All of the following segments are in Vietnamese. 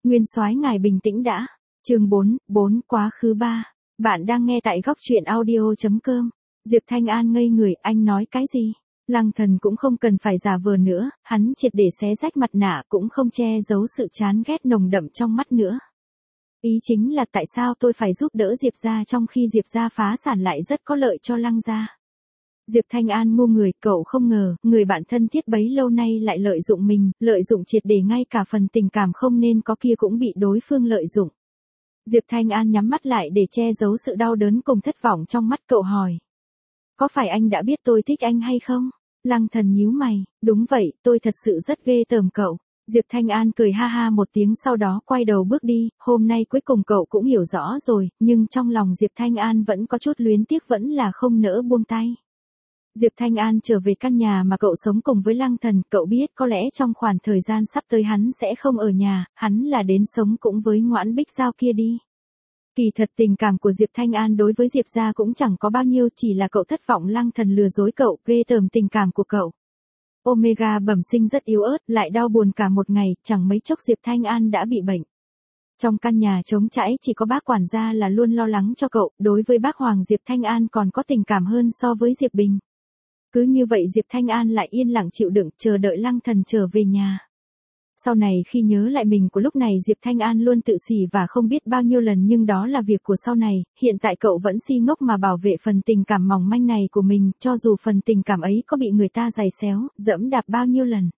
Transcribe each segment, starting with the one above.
Nguyên soái ngài bình tĩnh đã. Chương 4 quá khứ 3. Bạn đang nghe tại góc truyện audio.com. Diệp Thanh An ngây người, anh nói cái gì? Lăng Thần cũng không cần phải giả vờ nữa, hắn triệt để xé rách mặt nạ, cũng không che giấu sự chán ghét nồng đậm trong mắt nữa. Ý chính là tại sao tôi phải giúp đỡ Diệp gia trong khi Diệp gia phá sản lại rất có lợi cho Lăng gia. Diệp Thanh An ngu người, cậu không ngờ, người bạn thân thiết bấy lâu nay lại lợi dụng mình, lợi dụng triệt để ngay cả phần tình cảm không nên có kia cũng bị đối phương lợi dụng. Diệp Thanh An nhắm mắt lại để che giấu sự đau đớn cùng thất vọng trong mắt, cậu hỏi. Có phải anh đã biết tôi thích anh hay không? Lăng Thần nhíu mày, đúng vậy, tôi thật sự rất ghê tởm cậu. Diệp Thanh An cười ha ha một tiếng, sau đó quay đầu bước đi, hôm nay cuối cùng cậu cũng hiểu rõ rồi, nhưng trong lòng Diệp Thanh An vẫn có chút luyến tiếc, vẫn là không nỡ buông tay. Diệp Thanh An trở về căn nhà mà cậu sống cùng với Lăng Thần, cậu biết có lẽ trong khoảng thời gian sắp tới hắn sẽ không ở nhà, hắn là đến sống cũng với Ngoãn Bích Giao kia đi. Kỳ thật tình cảm của Diệp Thanh An đối với Diệp gia cũng chẳng có bao nhiêu, chỉ là cậu thất vọng Lăng Thần lừa dối cậu, ghê tởm tình cảm của cậu. Omega bẩm sinh rất yếu ớt, lại đau buồn cả một ngày, chẳng mấy chốc Diệp Thanh An đã bị bệnh. Trong căn nhà trống trải chỉ có bác quản gia là luôn lo lắng cho cậu, đối với bác Hoàng Diệp Thanh An còn có tình cảm hơn so với Diệp Bình. Cứ như vậy Diệp Thanh An lại yên lặng chịu đựng, chờ đợi Lăng Thần trở về nhà. Sau này khi nhớ lại mình của lúc này, Diệp Thanh An luôn tự sỉ và không biết bao nhiêu lần, nhưng đó là việc của sau này, hiện tại cậu vẫn si ngốc mà bảo vệ phần tình cảm mỏng manh này của mình, cho dù phần tình cảm ấy có bị người ta giày xéo, dẫm đạp bao nhiêu lần.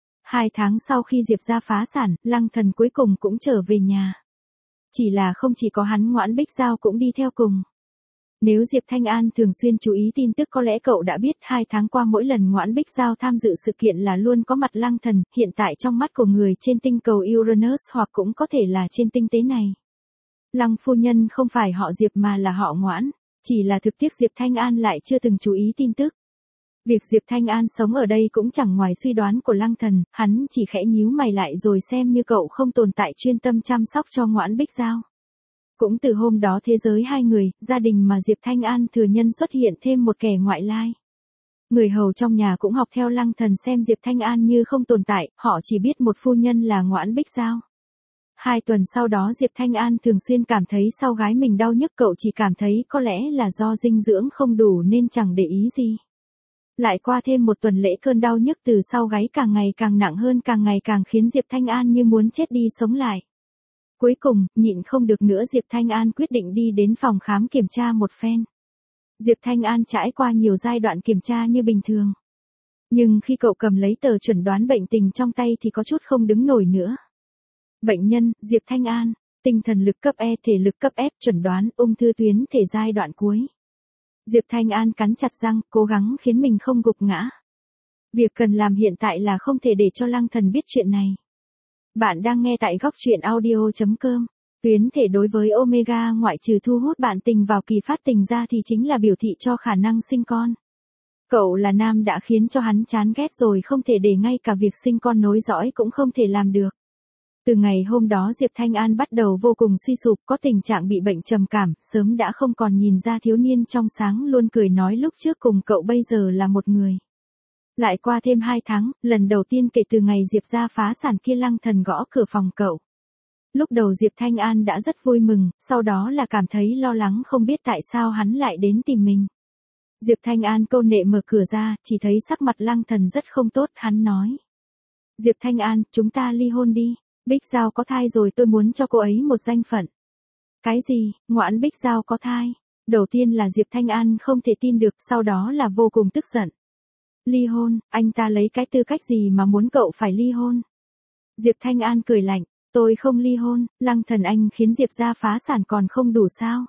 2 tháng sau khi Diệp gia phá sản, Lăng Thần cuối cùng cũng trở về nhà. Chỉ là không chỉ có hắn, Ngoãn Bích Giao cũng đi theo cùng. Nếu Diệp Thanh An thường xuyên chú ý tin tức có lẽ cậu đã biết 2 tháng qua mỗi lần Ngoãn Bích Giao tham dự sự kiện là luôn có mặt Lăng Thần, hiện tại trong mắt của người trên tinh cầu Uranus, hoặc cũng có thể là trên tinh tế này. Lăng phu nhân không phải họ Diệp mà là họ Ngoãn, chỉ là thực tiếc Diệp Thanh An lại chưa từng chú ý tin tức. Việc Diệp Thanh An sống ở đây cũng chẳng ngoài suy đoán của Lăng Thần, hắn chỉ khẽ nhíu mày lại rồi xem như cậu không tồn tại, chuyên tâm chăm sóc cho Ngoãn Bích Giao. Cũng từ hôm đó thế giới hai người, gia đình mà Diệp Thanh An thừa nhân xuất hiện thêm một kẻ ngoại lai. Người hầu trong nhà cũng học theo Lăng Thần xem Diệp Thanh An như không tồn tại, họ chỉ biết một phu nhân là Ngoãn Bích Giao. 2 tuần sau đó Diệp Thanh An thường xuyên cảm thấy sau gái mình đau nhức, cậu chỉ cảm thấy có lẽ là do dinh dưỡng không đủ nên chẳng để ý gì. Lại qua thêm 1 tuần lễ, cơn đau nhức từ sau gáy càng ngày càng nặng hơn, càng ngày càng khiến Diệp Thanh An như muốn chết đi sống lại. Cuối cùng, nhịn không được nữa, Diệp Thanh An quyết định đi đến phòng khám kiểm tra một phen. Diệp Thanh An trải qua nhiều giai đoạn kiểm tra như bình thường. Nhưng khi cậu cầm lấy tờ chuẩn đoán bệnh tình trong tay thì có chút không đứng nổi nữa. Bệnh nhân, Diệp Thanh An, tinh thần lực cấp E, thể lực cấp F, chuẩn đoán ung thư tuyến thể giai đoạn cuối. Diệp Thanh An cắn chặt răng, cố gắng khiến mình không gục ngã. Việc cần làm hiện tại là không thể để cho Lăng Thần biết chuyện này. Bạn đang nghe tại góc truyện audio.com. Tuyến thể đối với Omega ngoại trừ thu hút bạn tình vào kỳ phát tình ra thì chính là biểu thị cho khả năng sinh con. Cậu là nam đã khiến cho hắn chán ghét rồi, không thể để ngay cả việc sinh con nối dõi cũng không thể làm được. Từ ngày hôm đó Diệp Thanh An bắt đầu vô cùng suy sụp, có tình trạng bị bệnh trầm cảm, sớm đã không còn nhìn ra thiếu niên trong sáng luôn cười nói lúc trước cùng cậu bây giờ là một người. Lại qua thêm 2 tháng, lần đầu tiên kể từ ngày Diệp gia phá sản kia, Lăng Thần gõ cửa phòng cậu. Lúc đầu Diệp Thanh An đã rất vui mừng, sau đó là cảm thấy lo lắng, không biết tại sao hắn lại đến tìm mình. Diệp Thanh An câu nệ mở cửa ra, chỉ thấy sắc mặt Lăng Thần rất không tốt, hắn nói. Diệp Thanh An, chúng ta ly hôn đi, Bích Giao có thai rồi, tôi muốn cho cô ấy một danh phận. Cái gì, Ngoãn Bích Giao có thai? Đầu tiên là Diệp Thanh An không thể tin được, sau đó là vô cùng tức giận. Ly hôn, anh ta lấy cái tư cách gì mà muốn cậu phải ly hôn? Diệp Thanh An cười lạnh, tôi không ly hôn, Lăng Thần anh khiến Diệp gia phá sản còn không đủ sao?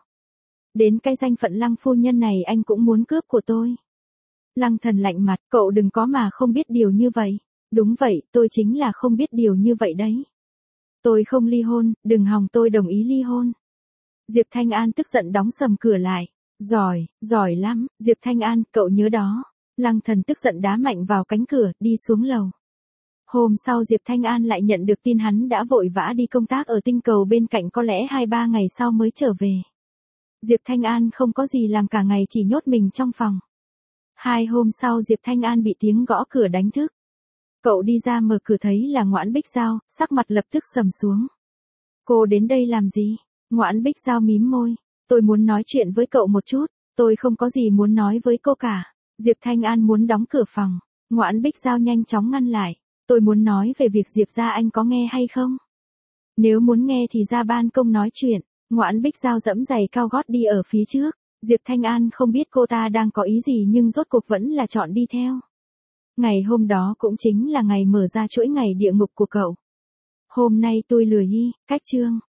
Đến cái danh phận Lăng phu nhân này anh cũng muốn cướp của tôi. Lăng Thần lạnh mặt, cậu đừng có mà không biết điều như vậy. Đúng vậy, tôi chính là không biết điều như vậy đấy. Tôi không ly hôn, đừng hòng tôi đồng ý ly hôn. Diệp Thanh An tức giận đóng sầm cửa lại. Giỏi lắm, Diệp Thanh An, cậu nhớ đó. Lăng Thần tức giận đá mạnh vào cánh cửa, đi xuống lầu. Hôm sau Diệp Thanh An lại nhận được tin hắn đã vội vã đi công tác ở tinh cầu bên cạnh, có lẽ 2-3 ngày sau mới trở về. Diệp Thanh An không có gì làm cả ngày, chỉ nhốt mình trong phòng. 2 hôm sau Diệp Thanh An bị tiếng gõ cửa đánh thức. Cậu đi ra mở cửa thấy là Ngoãn Bích Giao, sắc mặt lập tức sầm xuống. Cô đến đây làm gì? Ngoãn Bích Giao mím môi. Tôi muốn nói chuyện với cậu một chút. Tôi không có gì muốn nói với cô cả. Diệp Thanh An muốn đóng cửa phòng. Ngoãn Bích Giao nhanh chóng ngăn lại. Tôi muốn nói về việc Diệp gia anh có nghe hay không? Nếu muốn nghe thì ra ban công nói chuyện. Ngoãn Bích Giao dẫm giày cao gót đi ở phía trước. Diệp Thanh An không biết cô ta đang có ý gì nhưng rốt cuộc vẫn là chọn đi theo. Ngày hôm đó cũng chính là ngày mở ra chuỗi ngày địa ngục của cậu. Hôm nay tôi lười cách chương.